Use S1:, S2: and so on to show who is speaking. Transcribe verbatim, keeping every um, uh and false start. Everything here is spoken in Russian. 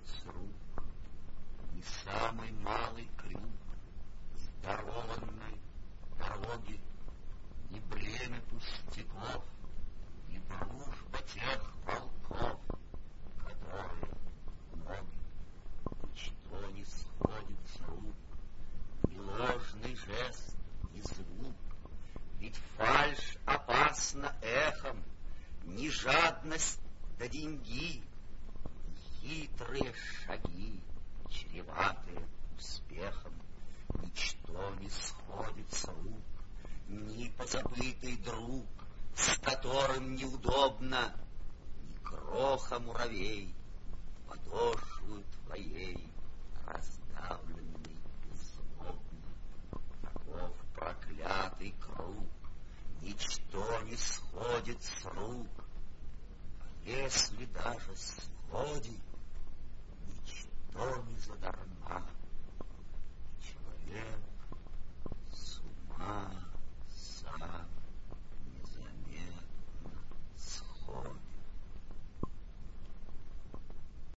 S1: с рук ни самый малый крюк здорованной дороги, ни бремя пустяков, ни дружба тех волков, которые ноги. Ничто не сходит с рук, ни ложный жест, ни звук, ведь фальшь опасна эхом, ни жадность до деньги, ни хитрые шаги, чреватые успехом. Ничто не сходит с рук, ни позабытый друг, с которым неудобно, ни кроха муравей, подошву твоей раздавленный беззлобно. Таков проклятый круг, ничто не сходит с рук, а если даже сходит,